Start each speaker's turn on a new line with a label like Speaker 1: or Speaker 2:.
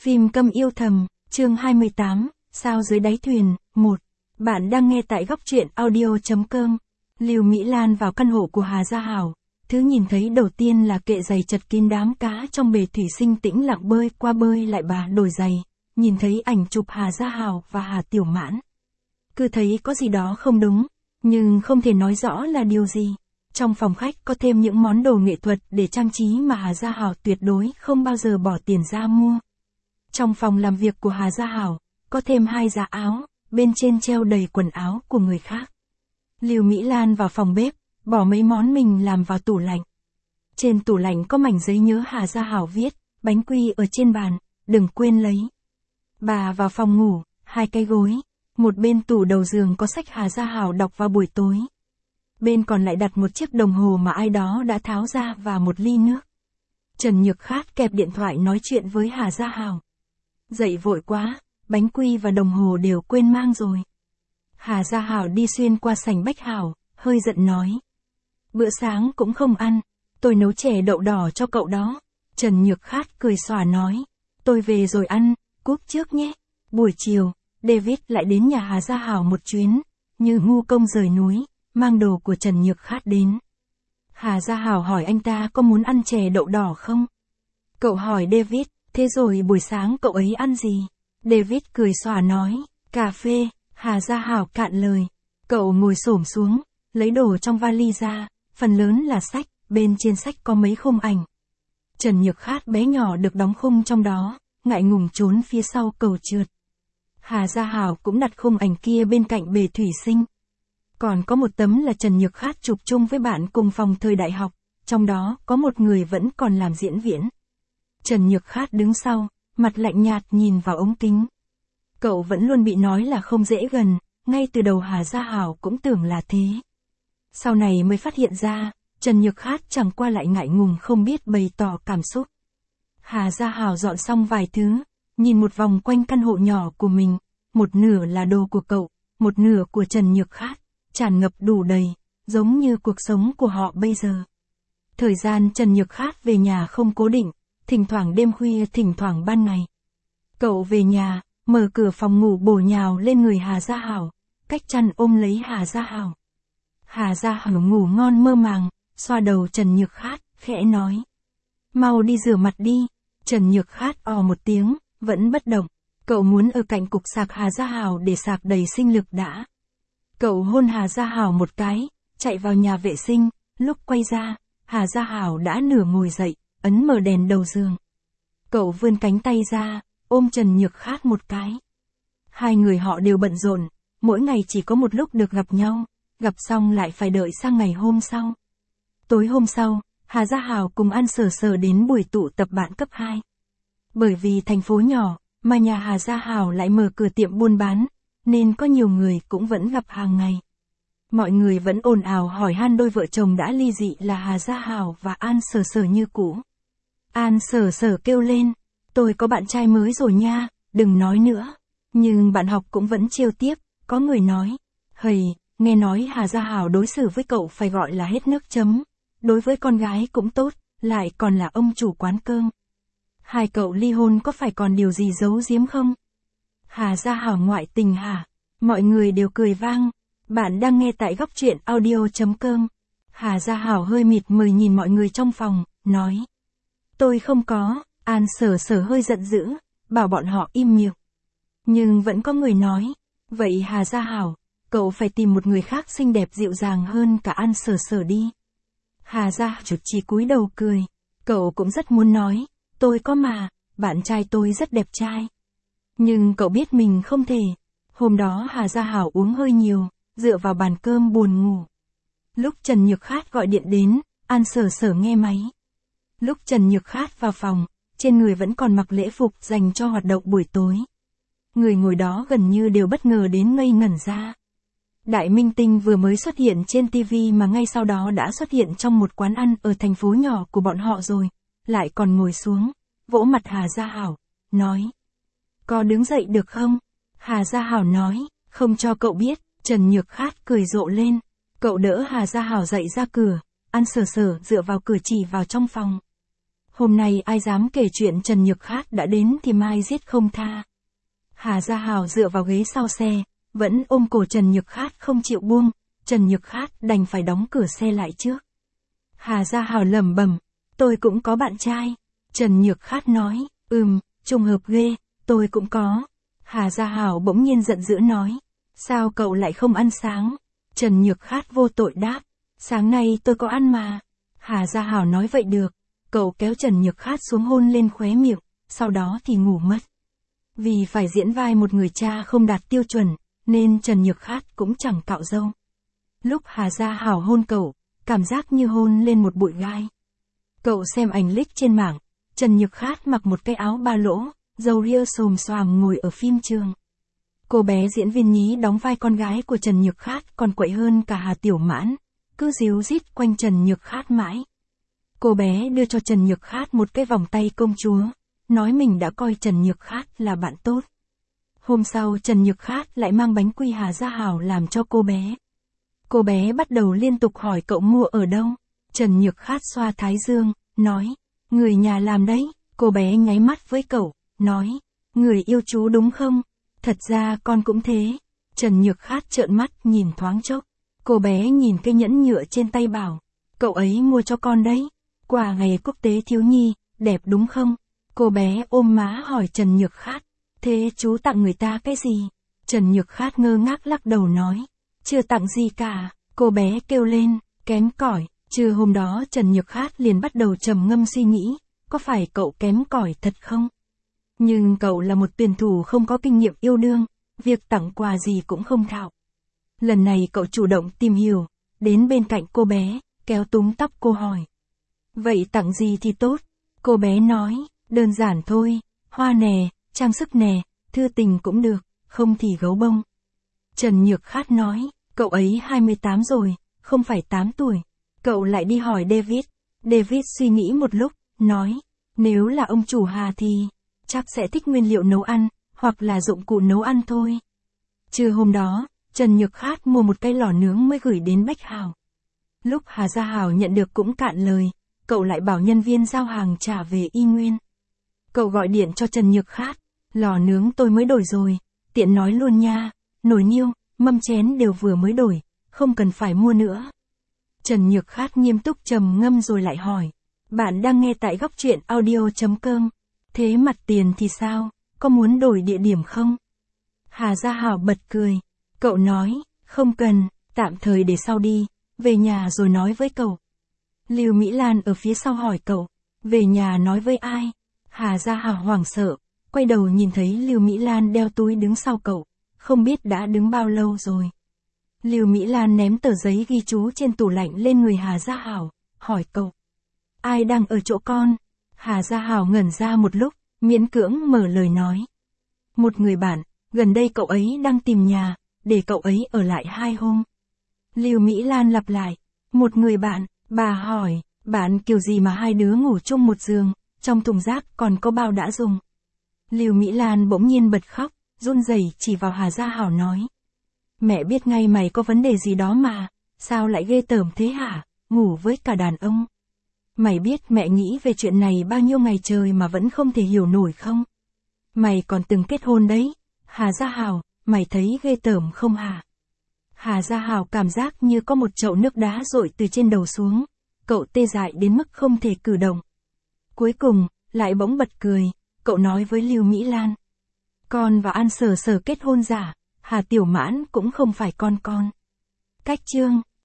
Speaker 1: Phim Câm Yêu Thầm, chương 28, Sao dưới đáy thuyền, 1. Bạn đang nghe tại góc truyện audio.com. Lưu Mỹ Lan vào căn hộ của Hà Gia Hảo. Thứ nhìn thấy đầu tiên là kệ giày chật kín đám cá trong bể thủy sinh tĩnh lặng bơi qua bơi lại bà đổi giày. Nhìn thấy ảnh chụp Hà Gia Hảo và Hà Tiểu Mãn. Cứ thấy có gì đó không đúng, nhưng không thể nói rõ là điều gì. Trong phòng khách có thêm những món đồ nghệ thuật để trang trí mà Hà Gia Hảo tuyệt đối không bao giờ bỏ tiền ra mua. Trong phòng làm việc của Hà Gia Hảo, có thêm 2 giá áo, bên trên treo đầy quần áo của người khác. Lưu Mỹ Lan vào phòng bếp, bỏ mấy món mình làm vào tủ lạnh. Trên tủ lạnh có mảnh giấy nhớ Hà Gia Hảo viết, bánh quy ở trên bàn, đừng quên lấy. Bà vào phòng ngủ, 2 cái gối, một bên tủ đầu giường có sách Hà Gia Hảo đọc vào buổi tối. Bên còn lại đặt một chiếc đồng hồ mà ai đó đã tháo ra và một ly nước. Trần Nhược Khát kẹp điện thoại nói chuyện với Hà Gia Hảo. Dậy vội quá, bánh quy và đồng hồ đều quên mang rồi. Hà Gia Hảo đi xuyên qua sảnh Bách Hảo, hơi giận nói. Bữa sáng cũng không ăn, tôi nấu chè đậu đỏ cho cậu đó. Trần Nhược Khát cười xòa nói. Tôi về rồi ăn, cúp trước nhé. Buổi chiều, David lại đến nhà Hà Gia Hảo một chuyến, như ngu công rời núi, mang đồ của Trần Nhược Khát đến. Hà Gia Hảo hỏi anh ta có muốn ăn chè đậu đỏ không? Cậu hỏi David, thế rồi buổi sáng cậu ấy ăn gì? David cười xòa nói, cà phê. Hà Gia Hảo cạn lời. Cậu ngồi xổm xuống, lấy đồ trong vali ra, phần lớn là sách, bên trên sách có mấy khung ảnh. Trần Nhược Khát bé nhỏ được đóng khung trong đó, ngại ngùng trốn phía sau cầu trượt. Hà Gia Hảo cũng đặt khung ảnh kia bên cạnh bể thủy sinh. Còn có một tấm là Trần Nhược Khát chụp chung với bạn cùng phòng thời đại học, trong đó có một người vẫn còn làm diễn viên. Trần Nhược Khát đứng sau, mặt lạnh nhạt nhìn vào ống kính. Cậu vẫn luôn bị nói là không dễ gần, ngay từ đầu Hà Gia Hảo cũng tưởng là thế. Sau này mới phát hiện ra, Trần Nhược Khát chẳng qua lại ngại ngùng không biết bày tỏ cảm xúc. Hà Gia Hảo dọn xong vài thứ, nhìn một vòng quanh căn hộ nhỏ của mình, một nửa là đồ của cậu, một nửa của Trần Nhược Khát, tràn ngập đủ đầy, giống như cuộc sống của họ bây giờ. Thời gian Trần Nhược Khát về nhà không cố định, thỉnh thoảng đêm khuya thỉnh thoảng ban ngày. Cậu về nhà, mở cửa phòng ngủ bổ nhào lên người Hà Gia Hảo, cách chăn ôm lấy Hà Gia Hảo. Hà Gia Hảo ngủ ngon mơ màng, xoa đầu Trần Nhược Khát, khẽ nói. Mau đi rửa mặt đi. Trần Nhược Khát một tiếng, vẫn bất động. Cậu muốn ở cạnh cục sạc Hà Gia Hảo để sạc đầy sinh lực đã. Cậu hôn Hà Gia Hảo một cái, chạy vào nhà vệ sinh, lúc quay ra, Hà Gia Hảo đã nửa ngồi dậy, ấn mở đèn đầu giường. Cậu vươn cánh tay ra, ôm Trần Nhược Khát một cái. Hai người họ đều bận rộn, mỗi ngày chỉ có một lúc được gặp nhau, gặp xong lại phải đợi sang ngày hôm sau. Tối hôm sau, Hà Gia Hảo cùng An Sở Sở đến buổi tụ tập bạn cấp 2. Bởi vì thành phố nhỏ, mà nhà Hà Gia Hảo lại mở cửa tiệm buôn bán, nên có nhiều người cũng vẫn gặp hàng ngày. Mọi người vẫn ồn ào hỏi han đôi vợ chồng đã ly dị là Hà Gia Hảo và An Sở Sở như cũ. An Sở Sở kêu lên, tôi có bạn trai mới rồi nha, đừng nói nữa. Nhưng bạn học cũng vẫn trêu tiếp, có người nói, hầy, nghe nói Hà Gia Hảo đối xử với cậu phải gọi là hết nước chấm, đối với con gái cũng tốt, lại còn là ông chủ quán cơm. Hai cậu ly hôn có phải còn điều gì giấu giếm không? Hà Gia Hảo ngoại tình hả? Mọi người đều cười vang. Bạn đang nghe tại góc truyện audio.com. Hà Gia Hảo hơi mịt mờ nhìn mọi người trong phòng, nói. Tôi không có. An Sở Sở hơi giận dữ, bảo bọn họ im miệng. Nhưng vẫn có người nói. Vậy Hà Gia Hảo, cậu phải tìm một người khác xinh đẹp dịu dàng hơn cả An Sở Sở đi. Hà Gia Hảo chỉ cúi đầu cười. Cậu cũng rất muốn nói. Tôi có mà, bạn trai tôi rất đẹp trai. Nhưng cậu biết mình không thể. Hôm đó Hà Gia Hảo uống hơi nhiều, dựa vào bàn cơm buồn ngủ. Lúc Trần Nhược Khát gọi điện đến, An Sở Sở nghe máy. Lúc Trần Nhược Khát vào phòng, trên người vẫn còn mặc lễ phục dành cho hoạt động buổi tối. Người ngồi đó gần như đều bất ngờ đến ngây ngẩn ra. Đại minh tinh vừa mới xuất hiện trên TV mà ngay sau đó đã xuất hiện trong một quán ăn ở thành phố nhỏ của bọn họ rồi, lại còn ngồi xuống, vỗ mặt Hà Gia Hảo, nói. Có đứng dậy được không? Hà Gia Hảo nói, không cho cậu biết. Trần Nhược Khát cười rộ lên. Cậu đỡ Hà Gia Hảo dậy ra cửa, An Sở Sở dựa vào cửa chỉ vào trong phòng. Hôm nay ai dám kể chuyện Trần Nhược Khát đã đến thì mai giết không tha. Hà Gia Hào dựa vào ghế sau xe, vẫn ôm cổ Trần Nhược Khát không chịu buông, Trần Nhược Khát đành phải đóng cửa xe lại trước. Hà Gia Hào lẩm bẩm, tôi cũng có bạn trai. Trần Nhược Khát nói, trùng hợp ghê, tôi cũng có. Hà Gia Hào bỗng nhiên giận dữ nói, sao cậu lại không ăn sáng? Trần Nhược Khát vô tội đáp, sáng nay tôi có ăn mà. Hà Gia Hào nói vậy được, cậu kéo Trần Nhược Khát xuống hôn lên khóe miệng, sau đó thì ngủ mất. Vì phải diễn vai một người cha không đạt tiêu chuẩn, nên Trần Nhược Khát cũng chẳng cạo râu. Lúc Hà Gia Hào hôn cậu, cảm giác như hôn lên một bụi gai. Cậu xem ảnh leak trên mạng, Trần Nhược Khát mặc một cái áo ba lỗ, râu ria xồm xoàm ngồi ở phim trường. Cô bé diễn viên nhí đóng vai con gái của Trần Nhược Khát còn quậy hơn cả Hà Tiểu Mãn, cứ díu dít quanh Trần Nhược Khát mãi. Cô bé đưa cho Trần Nhược Khát một cái vòng tay công chúa, nói mình đã coi Trần Nhược Khát là bạn tốt. Hôm sau Trần Nhược Khát lại mang bánh quy Hà Gia Hào làm cho cô bé. Cô bé bắt đầu liên tục hỏi cậu mua ở đâu. Trần Nhược Khát xoa thái dương, nói, người nhà làm đấy. Cô bé nháy mắt với cậu, nói, người yêu chú đúng không? Thật ra con cũng thế. Trần Nhược Khát trợn mắt nhìn thoáng chốc. Cô bé nhìn cây nhẫn nhựa trên tay bảo, cậu ấy mua cho con đấy. Quà ngày quốc tế thiếu nhi, đẹp đúng không? Cô bé ôm má hỏi Trần Nhược Khát, thế chú tặng người ta cái gì? Trần Nhược Khát ngơ ngác lắc đầu nói, chưa tặng gì cả. Cô bé kêu lên, kém cỏi. Trưa hôm đó Trần Nhược Khát liền bắt đầu trầm ngâm suy nghĩ, có phải cậu kém cỏi thật không? Nhưng cậu là một tuyển thủ không có kinh nghiệm yêu đương, việc tặng quà gì cũng không thạo. Lần này cậu chủ động tìm hiểu, đến bên cạnh cô bé, kéo túm tóc cô hỏi. Vậy tặng gì thì tốt? Cô bé nói, đơn giản thôi, hoa nè, trang sức nè, thư tình cũng được, không thì gấu bông. Trần Nhược Khát nói, cậu ấy 28 rồi, không phải 8 tuổi. Cậu lại đi hỏi David. David suy nghĩ một lúc, nói, nếu là ông chủ Hà thì, chắc sẽ thích nguyên liệu nấu ăn, hoặc là dụng cụ nấu ăn thôi. Trưa hôm đó, Trần Nhược Khát mua một cái lò nướng mới gửi đến Bách Hào. Lúc Hà Gia Hào nhận được cũng cạn lời, cậu lại bảo nhân viên giao hàng trả về y nguyên. Cậu gọi điện cho Trần Nhược Khát, lò nướng tôi mới đổi rồi, tiện nói luôn nha, nồi niêu, mâm chén đều vừa mới đổi, không cần phải mua nữa. Trần Nhược Khát nghiêm túc trầm ngâm rồi lại hỏi, bạn đang nghe tại góc truyện audio.com, thế mặt tiền thì sao, có muốn đổi địa điểm không? Hà Gia Hào bật cười, cậu nói, không cần, tạm thời để sau đi, về nhà rồi nói với cậu. Lưu Mỹ Lan ở phía sau hỏi cậu, về nhà nói với ai? Hà Gia Hào hoảng sợ, quay đầu nhìn thấy Lưu Mỹ Lan đeo túi đứng sau cậu, không biết đã đứng bao lâu rồi. Lưu Mỹ Lan ném tờ giấy ghi chú trên tủ lạnh lên người Hà Gia Hào, hỏi cậu. Ai đang ở chỗ con? Hà Gia Hào ngẩn ra một lúc, miễn cưỡng mở lời nói. Một người bạn, gần đây cậu ấy đang tìm nhà, để cậu ấy ở lại 2 hôm. Lưu Mỹ Lan lặp lại, một người bạn, bà hỏi, bạn kiểu gì mà hai đứa ngủ chung một giường, trong thùng rác còn có bao đã dùng. Lưu Mỹ Lan bỗng nhiên bật khóc, run rẩy chỉ vào Hà Gia Hào nói. Mẹ biết ngay mày có vấn đề gì đó mà, sao lại ghê tởm thế hả, ngủ với cả đàn ông. Mày biết mẹ nghĩ về chuyện này bao nhiêu ngày trời mà vẫn không thể hiểu nổi không? Mày còn từng kết hôn đấy. Hà Gia Hào, mày thấy ghê tởm không hả? Hà Gia Hào cảm giác như có một chậu nước đá dội từ trên đầu xuống. Cậu tê dại đến mức không thể cử động. Cuối cùng, lại bỗng bật cười, cậu nói với Lưu Mỹ Lan. Con và An Sở Sở kết hôn giả, Hà Tiểu Mãn cũng không phải con. Cách chương